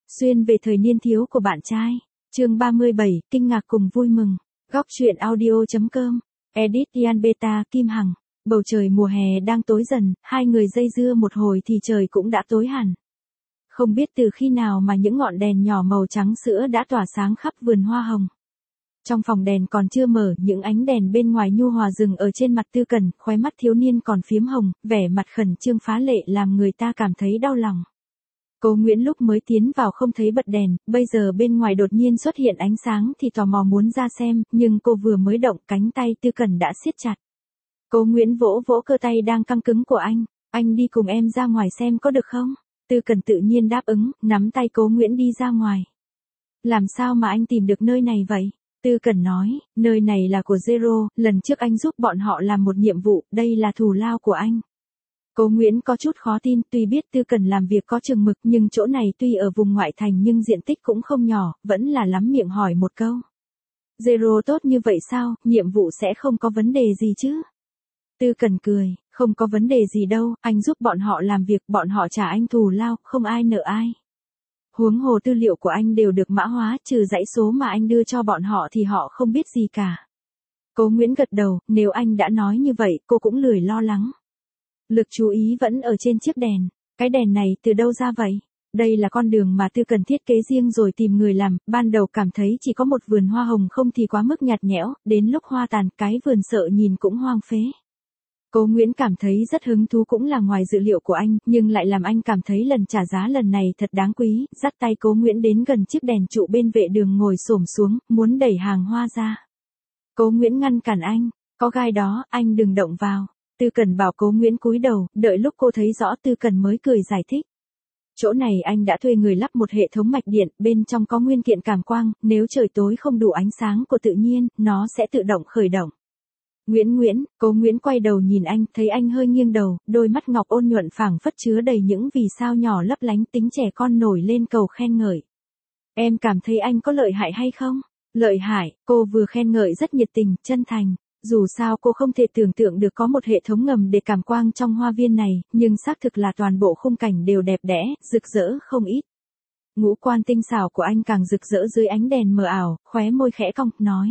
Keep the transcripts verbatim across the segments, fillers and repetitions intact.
Xuyên về thời niên thiếu của bạn trai. Chương ba mươi bảy, kinh ngạc cùng vui mừng. Góc truyện audio.com. Edit Ian Beta, Kim Hằng. Bầu trời mùa hè đang tối dần, hai người dây dưa một hồi thì trời cũng đã tối hẳn. Không biết từ khi nào mà những ngọn đèn nhỏ màu trắng sữa đã tỏa sáng khắp vườn hoa hồng. Trong phòng đèn còn chưa mở, những ánh đèn bên ngoài nhu hòa dừng ở trên mặt Tư Cẩn, khóe mắt thiếu niên còn phiếm hồng, vẻ mặt khẩn trương phá lệ làm người ta cảm thấy đau lòng. Cố Nguyễn lúc mới tiến vào không thấy bật đèn, bây giờ bên ngoài đột nhiên xuất hiện ánh sáng thì tò mò muốn ra xem, nhưng cô vừa mới động cánh tay Tư Cẩn đã siết chặt. Cố Nguyễn vỗ vỗ cơ tay đang căng cứng của anh, anh đi cùng em ra ngoài xem có được không? Tư Cẩn tự nhiên đáp ứng, nắm tay Cố Nguyễn đi ra ngoài. Làm sao mà anh tìm được nơi này vậy? Tư Cẩn nói, nơi này là của Zero, lần trước anh giúp bọn họ làm một nhiệm vụ, đây là thù lao của anh. Cố Nguyễn có chút khó tin, tuy biết Tư Cẩn làm việc có chừng mực nhưng chỗ này tuy ở vùng ngoại thành nhưng diện tích cũng không nhỏ, vẫn là lắm miệng hỏi một câu. Zero tốt như vậy sao, nhiệm vụ sẽ không có vấn đề gì chứ? Tư Cẩn cười, không có vấn đề gì đâu, anh giúp bọn họ làm việc, bọn họ trả anh thù lao, không ai nợ ai. Huống hồ tư liệu của anh đều được mã hóa, trừ dãy số mà anh đưa cho bọn họ thì họ không biết gì cả. Cố Nguyễn gật đầu, nếu anh đã nói như vậy, cô cũng lười lo lắng. Lực chú ý vẫn ở trên chiếc đèn. Cái đèn này từ đâu ra vậy? Đây là con đường mà Tư Cẩn thiết kế riêng rồi tìm người làm, ban đầu cảm thấy chỉ có một vườn hoa hồng không thì quá mức nhạt nhẽo, đến lúc hoa tàn, cái vườn sợ nhìn cũng hoang phế. Cố Nguyễn cảm thấy rất hứng thú cũng là ngoài dự liệu của anh, nhưng lại làm anh cảm thấy lần trả giá lần này thật đáng quý, dắt tay Cố Nguyễn đến gần chiếc đèn trụ bên vệ đường ngồi xổm xuống, muốn đẩy hàng hoa ra. Cố Nguyễn ngăn cản anh, có gai đó, anh đừng động vào. Tư Cẩn bảo Cố Nguyễn cúi đầu, đợi lúc cô thấy rõ Tư Cẩn mới cười giải thích. Chỗ này anh đã thuê người lắp một hệ thống mạch điện, bên trong có nguyên kiện cảm quang, nếu trời tối không đủ ánh sáng của tự nhiên, nó sẽ tự động khởi động. Nguyễn Nguyễn, Cố Nguyễn quay đầu nhìn anh, thấy anh hơi nghiêng đầu, đôi mắt ngọc ôn nhuận phảng phất chứa đầy những vì sao nhỏ lấp lánh, tính trẻ con nổi lên cầu khen ngợi. Em cảm thấy anh có lợi hại hay không? Lợi hại, cô vừa khen ngợi rất nhiệt tình, chân thành. Dù sao cô không thể tưởng tượng được có một hệ thống ngầm để cảm quang trong hoa viên này, nhưng xác thực là toàn bộ khung cảnh đều đẹp đẽ, rực rỡ không ít. Ngũ quan tinh xảo của anh càng rực rỡ dưới ánh đèn mờ ảo, khóe môi khẽ cong, nói.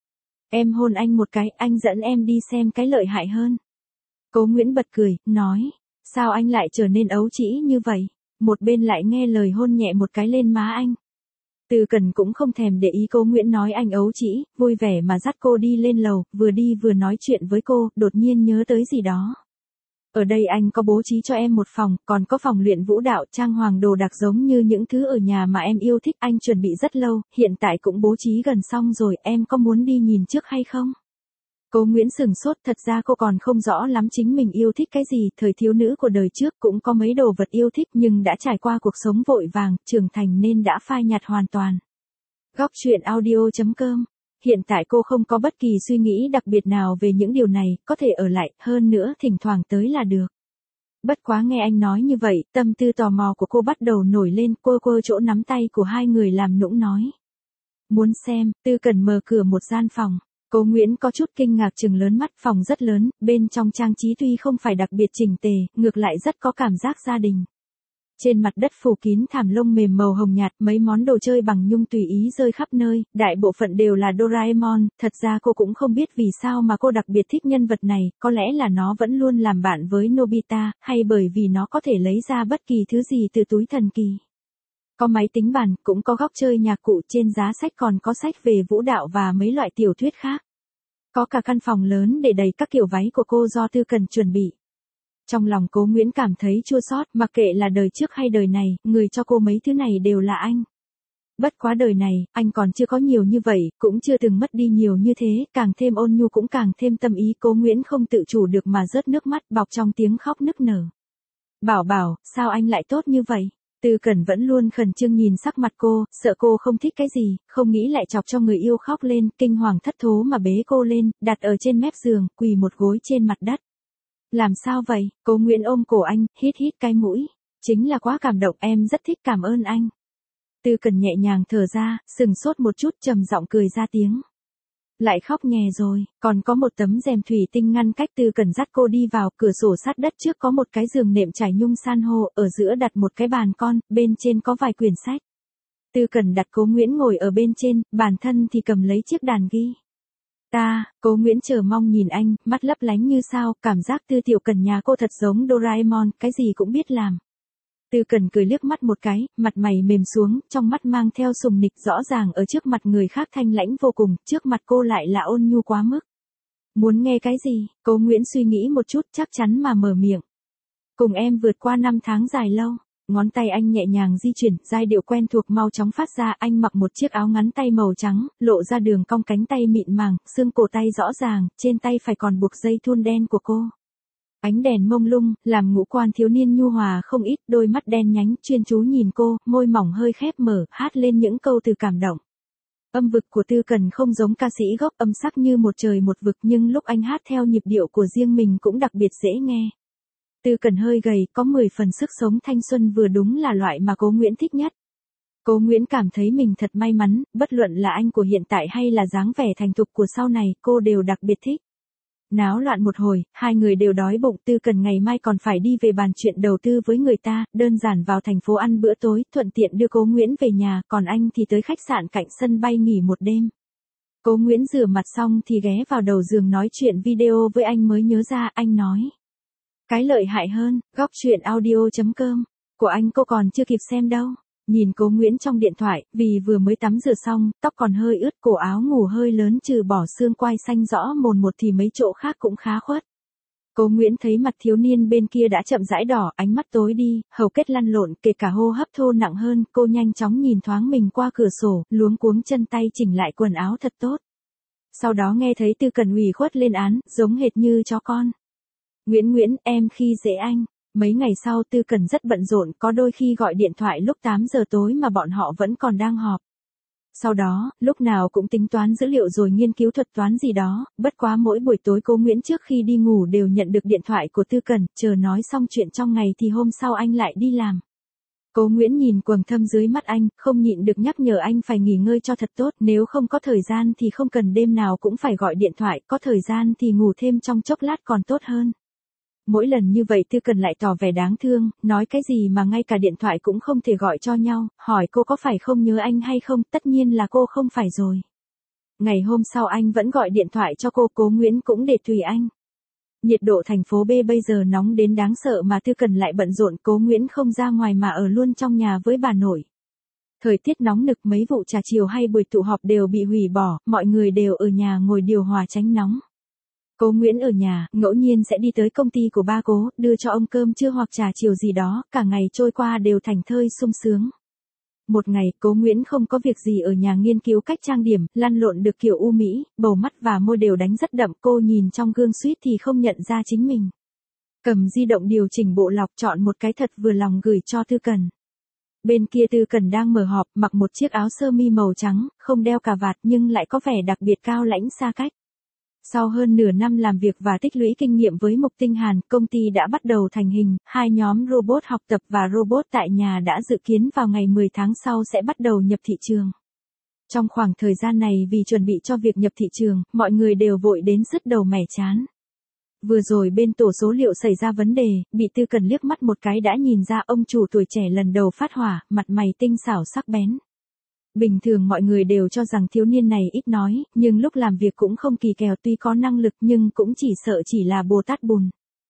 Em hôn anh một cái, anh dẫn em đi xem cái lợi hại hơn. Cố Nguyễn bật cười, nói. Sao anh lại trở nên ấu trĩ như vậy? Một bên lại nghe lời hôn nhẹ một cái lên má anh. Tư Cẩn cũng không thèm để ý Cố Nguyễn nói anh ấu trĩ, vui vẻ mà dắt cô đi lên lầu, vừa đi vừa nói chuyện với cô, đột nhiên nhớ tới gì đó. Ở đây anh có bố trí cho em một phòng, còn có phòng luyện vũ đạo, trang hoàng đồ đạc giống như những thứ ở nhà mà em yêu thích, anh chuẩn bị rất lâu, hiện tại cũng bố trí gần xong rồi, em có muốn đi nhìn trước hay không? Cố Nguyễn sửng sốt, thật ra cô còn không rõ lắm chính mình yêu thích cái gì, thời thiếu nữ của đời trước cũng có mấy đồ vật yêu thích nhưng đã trải qua cuộc sống vội vàng, trưởng thành nên đã phai nhạt hoàn toàn. Góc truyện audio.com. Hiện tại cô không có bất kỳ suy nghĩ đặc biệt nào về những điều này, có thể ở lại, hơn nữa thỉnh thoảng tới là được. Bất quá nghe anh nói như vậy, tâm tư tò mò của cô bắt đầu nổi lên, quơ quơ chỗ nắm tay của hai người làm nũng nói. Muốn xem, Tư Cẩn mở cửa một gian phòng. Cố Nguyễn có chút kinh ngạc trừng lớn mắt, phòng rất lớn, bên trong trang trí tuy không phải đặc biệt chỉnh tề, ngược lại rất có cảm giác gia đình. Trên mặt đất phủ kín thảm lông mềm màu hồng nhạt, mấy món đồ chơi bằng nhung tùy ý rơi khắp nơi, đại bộ phận đều là Doraemon, thật ra cô cũng không biết vì sao mà cô đặc biệt thích nhân vật này, có lẽ là nó vẫn luôn làm bạn với Nobita, hay bởi vì nó có thể lấy ra bất kỳ thứ gì từ túi thần kỳ. Có máy tính bàn, cũng có góc chơi nhạc cụ, trên giá sách còn có sách về vũ đạo và mấy loại tiểu thuyết khác. Có cả căn phòng lớn để đầy các kiểu váy của cô do Tư Cẩn chuẩn bị. Trong lòng Cố Nguyễn cảm thấy chua xót, mặc kệ là đời trước hay đời này, người cho cô mấy thứ này đều là anh. Bất quá đời này, anh còn chưa có nhiều như vậy, cũng chưa từng mất đi nhiều như thế, càng thêm ôn nhu cũng càng thêm tâm ý. Cố Nguyễn không tự chủ được mà rớt nước mắt, bọc trong tiếng khóc nức nở. Bảo bảo, sao anh lại tốt như vậy? Tư Cẩn vẫn luôn khẩn trương nhìn sắc mặt cô, sợ cô không thích cái gì, không nghĩ lại chọc cho người yêu khóc lên, kinh hoàng thất thố mà bế cô lên, đặt ở trên mép giường, quỳ một gối trên mặt đất. Làm sao vậy? Cố Nguyễn ôm cổ anh, hít hít cái mũi. Chính là quá cảm động, em rất thích, cảm ơn anh. Tư Cẩn nhẹ nhàng thở ra, sừng sốt một chút, trầm giọng cười ra tiếng. Lại khóc nhè rồi, còn có một tấm rèm thủy tinh ngăn cách. Tư Cẩn dắt cô đi vào, cửa sổ sát đất trước có một cái giường nệm trải nhung san hô, ở giữa đặt một cái bàn con, bên trên có vài quyển sách. Tư Cần đặt Cố Nguyễn ngồi ở bên trên, bản thân thì cầm lấy chiếc đàn ghi. Ta, Cố Nguyễn chờ mong nhìn anh, mắt lấp lánh như sao, cảm giác Tư Tiểu Cần nhà cô thật giống Doraemon, cái gì cũng biết làm. Tư Cần cười liếc mắt một cái, mặt mày mềm xuống, trong mắt mang theo sùng nịch, rõ ràng ở trước mặt người khác thanh lãnh vô cùng, trước mặt cô lại là ôn nhu quá mức. Muốn nghe cái gì? Cố Nguyễn suy nghĩ một chút, chắc chắn mà mở miệng. Cùng em vượt qua năm tháng dài lâu. Ngón tay anh nhẹ nhàng di chuyển, giai điệu quen thuộc mau chóng phát ra, anh mặc một chiếc áo ngắn tay màu trắng, lộ ra đường cong cánh tay mịn màng, xương cổ tay rõ ràng, trên tay phải còn buộc dây thun đen của cô. Ánh đèn mông lung, làm ngũ quan thiếu niên nhu hòa không ít, đôi mắt đen nhánh, chuyên chú nhìn cô, môi mỏng hơi khép mở, hát lên những câu từ cảm động. Âm vực của Tư Cần không giống ca sĩ gốc, âm sắc như một trời một vực, nhưng lúc anh hát theo nhịp điệu của riêng mình cũng đặc biệt dễ nghe. Tư Cần hơi gầy, có mười phần sức sống thanh xuân, vừa đúng là loại mà Cố Nguyễn thích nhất. Cố Nguyễn cảm thấy mình thật may mắn, bất luận là anh của hiện tại hay là dáng vẻ thành thục của sau này, cô đều đặc biệt thích. Náo loạn một hồi, hai người đều đói bụng. Tư Cần ngày mai còn phải đi về bàn chuyện đầu tư với người ta, đơn giản vào thành phố ăn bữa tối, thuận tiện đưa Cố Nguyễn về nhà, còn anh thì tới khách sạn cạnh sân bay nghỉ một đêm. Cố Nguyễn rửa mặt xong thì ghé vào đầu giường nói chuyện video với anh, mới nhớ ra, anh nói. Cái lợi hại hơn, góc truyện audio chấm com của anh cô còn chưa kịp xem đâu. Nhìn Cố Nguyễn trong điện thoại, vì vừa mới tắm rửa xong, tóc còn hơi ướt, cổ áo ngủ hơi lớn, trừ bỏ xương quai xanh rõ mồn một thì mấy chỗ khác cũng khá khuất. Cố Nguyễn thấy mặt thiếu niên bên kia đã chậm rãi đỏ, ánh mắt tối đi, hầu kết lăn lộn, kể cả hô hấp thô nặng hơn, cô nhanh chóng nhìn thoáng mình qua cửa sổ, luống cuống chân tay chỉnh lại quần áo thật tốt. Sau đó nghe thấy Tư Cần ủy khuất lên án, giống hệt như chó con. Nguyễn Nguyễn, em khi dễ anh. Mấy ngày sau Tư Cần rất bận rộn, có đôi khi gọi điện thoại lúc tám giờ tối mà bọn họ vẫn còn đang họp. Sau đó, lúc nào cũng tính toán dữ liệu rồi nghiên cứu thuật toán gì đó, bất quá mỗi buổi tối Cố Nguyễn trước khi đi ngủ đều nhận được điện thoại của Tư Cần, chờ nói xong chuyện trong ngày thì hôm sau anh lại đi làm. Cố Nguyễn nhìn quầng thâm dưới mắt anh, không nhịn được nhắc nhở anh phải nghỉ ngơi cho thật tốt, nếu không có thời gian thì không cần đêm nào cũng phải gọi điện thoại, có thời gian thì ngủ thêm trong chốc lát còn tốt hơn. Mỗi lần như vậy Tư Cần lại tỏ vẻ đáng thương, nói cái gì mà ngay cả điện thoại cũng không thể gọi cho nhau, hỏi cô có phải không nhớ anh hay không, tất nhiên là cô không phải rồi. Ngày hôm sau anh vẫn gọi điện thoại cho cô, Cố Nguyễn cũng để tùy anh. Nhiệt độ thành phố B bây giờ nóng đến đáng sợ mà Tư Cần lại bận rộn, Cố Nguyễn không ra ngoài mà ở luôn trong nhà với bà nội. Thời tiết nóng nực, mấy vụ trà chiều hay buổi tụ họp đều bị hủy bỏ, mọi người đều ở nhà ngồi điều hòa tránh nóng. Cố Nguyễn ở nhà, ngẫu nhiên sẽ đi tới công ty của ba Cố, đưa cho ông cơm trưa hoặc trà chiều gì đó, cả ngày trôi qua đều thành thơi sung sướng. Một ngày, Cố Nguyễn không có việc gì ở nhà nghiên cứu cách trang điểm, lăn lộn được kiểu u mỹ, bầu mắt và môi đều đánh rất đậm, cô nhìn trong gương suýt thì không nhận ra chính mình. Cầm di động điều chỉnh bộ lọc, chọn một cái thật vừa lòng gửi cho Tư Cần. Bên kia Tư Cần đang mở họp, mặc một chiếc áo sơ mi màu trắng, không đeo cà vạt nhưng lại có vẻ đặc biệt cao lãnh xa cách. Sau hơn nửa năm làm việc và tích lũy kinh nghiệm với Mục Tinh Hàn, công ty đã bắt đầu thành hình, hai nhóm robot học tập và robot tại nhà đã dự kiến vào ngày mười tháng sau sẽ bắt đầu nhập thị trường. Trong khoảng thời gian này vì chuẩn bị cho việc nhập thị trường, mọi người đều vội đến sứt đầu mẻ chán. Vừa rồi bên tổ số liệu xảy ra vấn đề, bị Tư Cần liếc mắt một cái đã nhìn ra ông chủ tuổi trẻ lần đầu phát hỏa, mặt mày tinh xảo sắc bén. Bình thường mọi người đều cho rằng thiếu niên này ít nói, nhưng lúc làm việc cũng không kỳ kèo, tuy có năng lực nhưng cũng chỉ sợ chỉ là Bồ Tát bùn.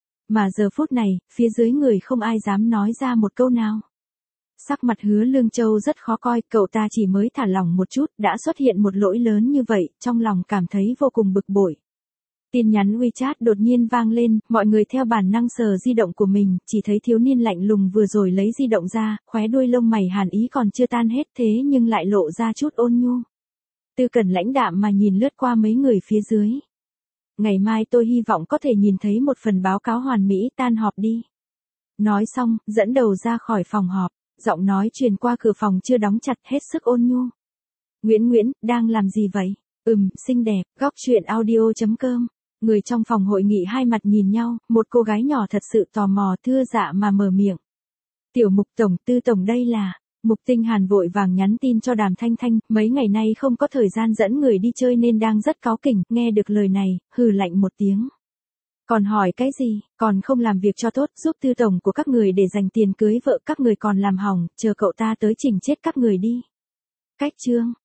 Mà giờ phút này, phía dưới người không ai dám nói ra một câu nào. Sắc mặt Hứa Lương Châu rất khó coi, cậu ta chỉ mới thả lỏng một chút, đã xuất hiện một lỗi lớn như vậy, trong lòng cảm thấy vô cùng bực bội. Tin nhắn WeChat đột nhiên vang lên, mọi người theo bản năng sờ di động của mình, chỉ thấy thiếu niên lạnh lùng vừa rồi lấy di động ra, khóe đuôi lông mày hàn ý còn chưa tan hết thế nhưng lại lộ ra chút ôn nhu. Tư Cần lãnh đạm mà nhìn lướt qua mấy người phía dưới. Ngày mai tôi hy vọng có thể nhìn thấy một phần báo cáo hoàn mỹ, tan họp đi. Nói xong, dẫn đầu ra khỏi phòng họp, giọng nói truyền qua cửa phòng chưa đóng chặt, hết sức ôn nhu. Nguyễn Nguyễn, đang làm gì vậy? Ừm, xinh đẹp, góc truyện audio chấm com. Người trong phòng hội nghị hai mặt nhìn nhau, một cô gái nhỏ thật sự tò mò thưa dạ mà mở miệng. Tiểu Mục tổng, Tư tổng đây là. Mục Tinh Hàn vội vàng nhắn tin cho Đàm Thanh Thanh, mấy ngày nay không có thời gian dẫn người đi chơi nên đang rất cáu kỉnh, nghe được lời này, hừ lạnh một tiếng. Còn hỏi cái gì, còn không làm việc cho tốt, giúp Tư tổng của các người để dành tiền cưới vợ các người còn làm hỏng, chờ cậu ta tới chỉnh chết các người đi. Cách chương